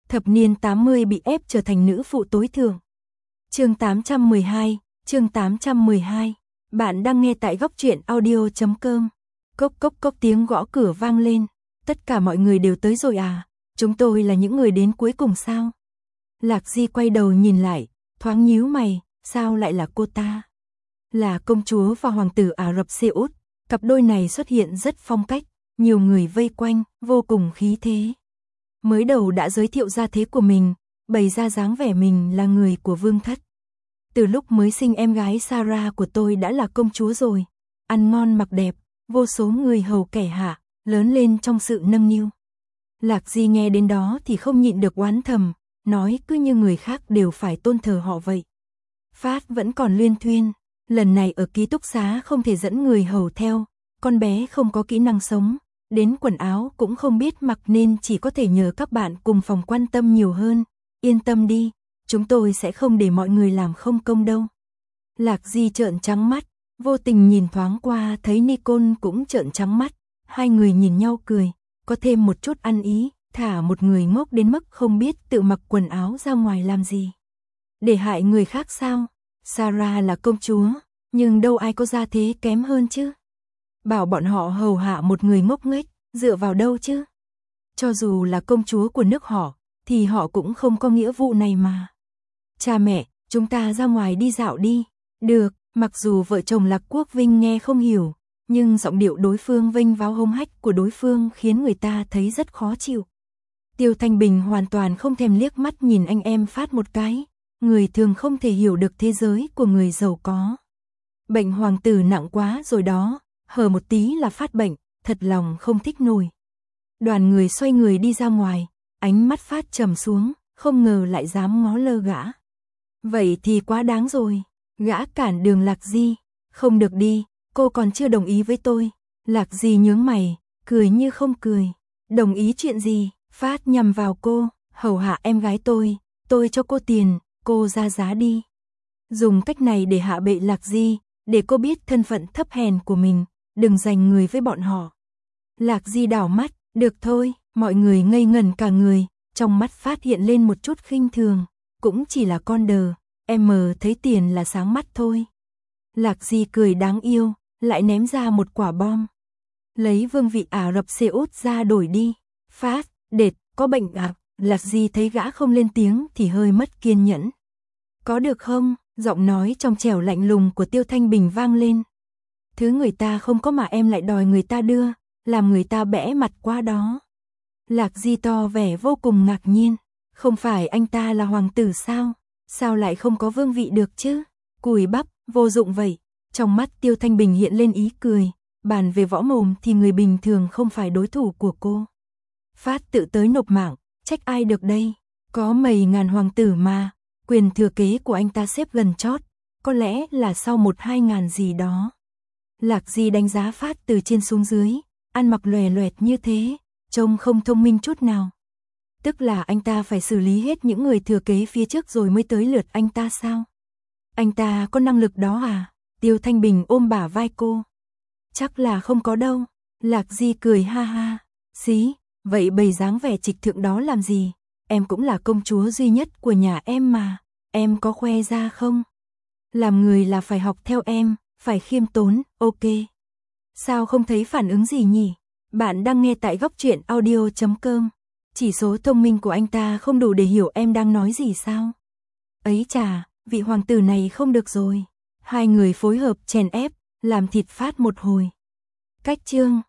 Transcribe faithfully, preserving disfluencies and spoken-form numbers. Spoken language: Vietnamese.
Thập niên tám mươi bị ép trở thành nữ phụ tối thượng. Chương tám trăm mười hai, chương tám trăm mười hai. Bạn đang nghe tại góc truyện audio chấm com. Cốc cốc cốc tiếng gõ cửa vang lên. Tất cả mọi người đều tới rồi à? Chúng tôi là những người đến cuối cùng sao? Lạc Di quay đầu nhìn lại, thoáng nhíu mày, sao lại là cô ta? Là công chúa và hoàng tử Ả Rập Xê Út, cặp đôi này xuất hiện rất phong cách, nhiều người vây quanh, vô cùng khí thế. Mới đầu đã giới thiệu ra thế của mình, bày ra dáng vẻ mình là người của vương thất. Từ lúc mới sinh em gái Sarah của tôi đã là công chúa rồi, ăn ngon mặc đẹp, vô số người hầu kẻ hạ, lớn lên trong sự nâng niu. Lạc Di nghe đến đó thì không nhịn được oán thầm, nói cứ như người khác đều phải tôn thờ họ vậy. Phát vẫn còn luyên thuyên, lần này ở ký túc xá không thể dẫn người hầu theo, con bé không có kỹ năng sống, đến quần áo cũng không biết mặc nên chỉ có thể nhờ các bạn cùng phòng quan tâm nhiều hơn. Yên tâm đi, chúng tôi sẽ không để mọi người làm không công đâu. Lạc Di trợn trắng mắt, vô tình nhìn thoáng qua thấy Nicole cũng trợn trắng mắt, hai người nhìn nhau cười, có thêm một chút ăn ý, thả một người ngốc đến mức không biết tự mặc quần áo ra ngoài làm gì. Để hại người khác sao? Sarah là công chúa, nhưng đâu ai có gia thế kém hơn chứ. Bảo bọn họ hầu hạ một người ngốc nghếch, dựa vào đâu chứ? Cho dù là công chúa của nước họ, thì họ cũng không có nghĩa vụ này mà. Cha mẹ, chúng ta ra ngoài đi dạo đi. Được, mặc dù vợ chồng Lạc Quốc Vinh nghe không hiểu, nhưng giọng điệu đối phương vênh váo hống hách của đối phương khiến người ta thấy rất khó chịu. Tiêu Thanh Bình hoàn toàn không thèm liếc mắt nhìn anh em Phát một cái, người thường không thể hiểu được thế giới của người giàu có. Bệnh hoàng tử nặng quá rồi đó, hở một tí là phát bệnh, thật lòng không thích nổi. Đoàn người xoay người đi ra ngoài, ánh mắt Phát trầm xuống, không ngờ lại dám ngó lơ gã. Vậy thì quá đáng rồi, gã cản đường Lạc Di, không được đi, cô còn chưa đồng ý với tôi. Lạc Di nhướng mày, cười như không cười. Đồng ý chuyện gì? Phát nhằm vào cô, hầu hạ em gái tôi, tôi cho cô tiền, cô ra giá đi. Dùng cách này để hạ bệ Lạc Di, để cô biết thân phận thấp hèn của mình, đừng giành người với bọn họ. Lạc Di đảo mắt, được thôi, mọi người ngây ngẩn cả người, trong mắt Phát hiện lên một chút khinh thường, cũng chỉ là con đờ, em mờ thấy tiền là sáng mắt thôi. Lạc Di cười đáng yêu, lại ném ra một quả bom. Lấy vương vị Ả Rập Xê Út ra đổi đi. Phát, đệt, có bệnh à? Lạc Di thấy gã không lên tiếng thì hơi mất kiên nhẫn. Có được không? Giọng nói trong trẻo lạnh lùng của Tiêu Thanh Bình vang lên. Thứ người ta không có mà em lại đòi người ta đưa, làm người ta bẽ mặt quá đó. Lạc Di to vẻ vô cùng ngạc nhiên. Không phải anh ta là hoàng tử sao? Sao lại không có vương vị được chứ? Cùi bắp, vô dụng vậy. Trong mắt Tiêu Thanh Bình hiện lên ý cười. Bàn về võ mồm thì người bình thường không phải đối thủ của cô. Phát tự tới nộp mạng, trách ai được đây? Có mấy ngàn hoàng tử mà, quyền thừa kế của anh ta xếp gần chót, có lẽ là sau một hai ngàn gì đó. Lạc Di đánh giá Phát từ trên xuống dưới, ăn mặc lòe loẹt như thế, trông không thông minh chút nào. Tức là anh ta phải xử lý hết những người thừa kế phía trước rồi mới tới lượt anh ta sao? Anh ta có năng lực đó à? Tiêu Thanh Bình ôm bả vai cô. Chắc là không có đâu. Lạc Di cười ha ha. Xí, vậy bày dáng vẻ trịch thượng đó làm gì? Em cũng là công chúa duy nhất của nhà em mà. Em có khoe ra không? Làm người là phải học theo em, phải khiêm tốn, ok. Sao không thấy phản ứng gì nhỉ? Bạn đang nghe tại góc truyện audio chấm com. Chỉ số thông minh của anh ta không đủ để hiểu em đang nói gì sao? Ấy chà, vị hoàng tử này không được rồi. Hai người phối hợp chèn ép, làm thịt Phát một hồi. Cách chương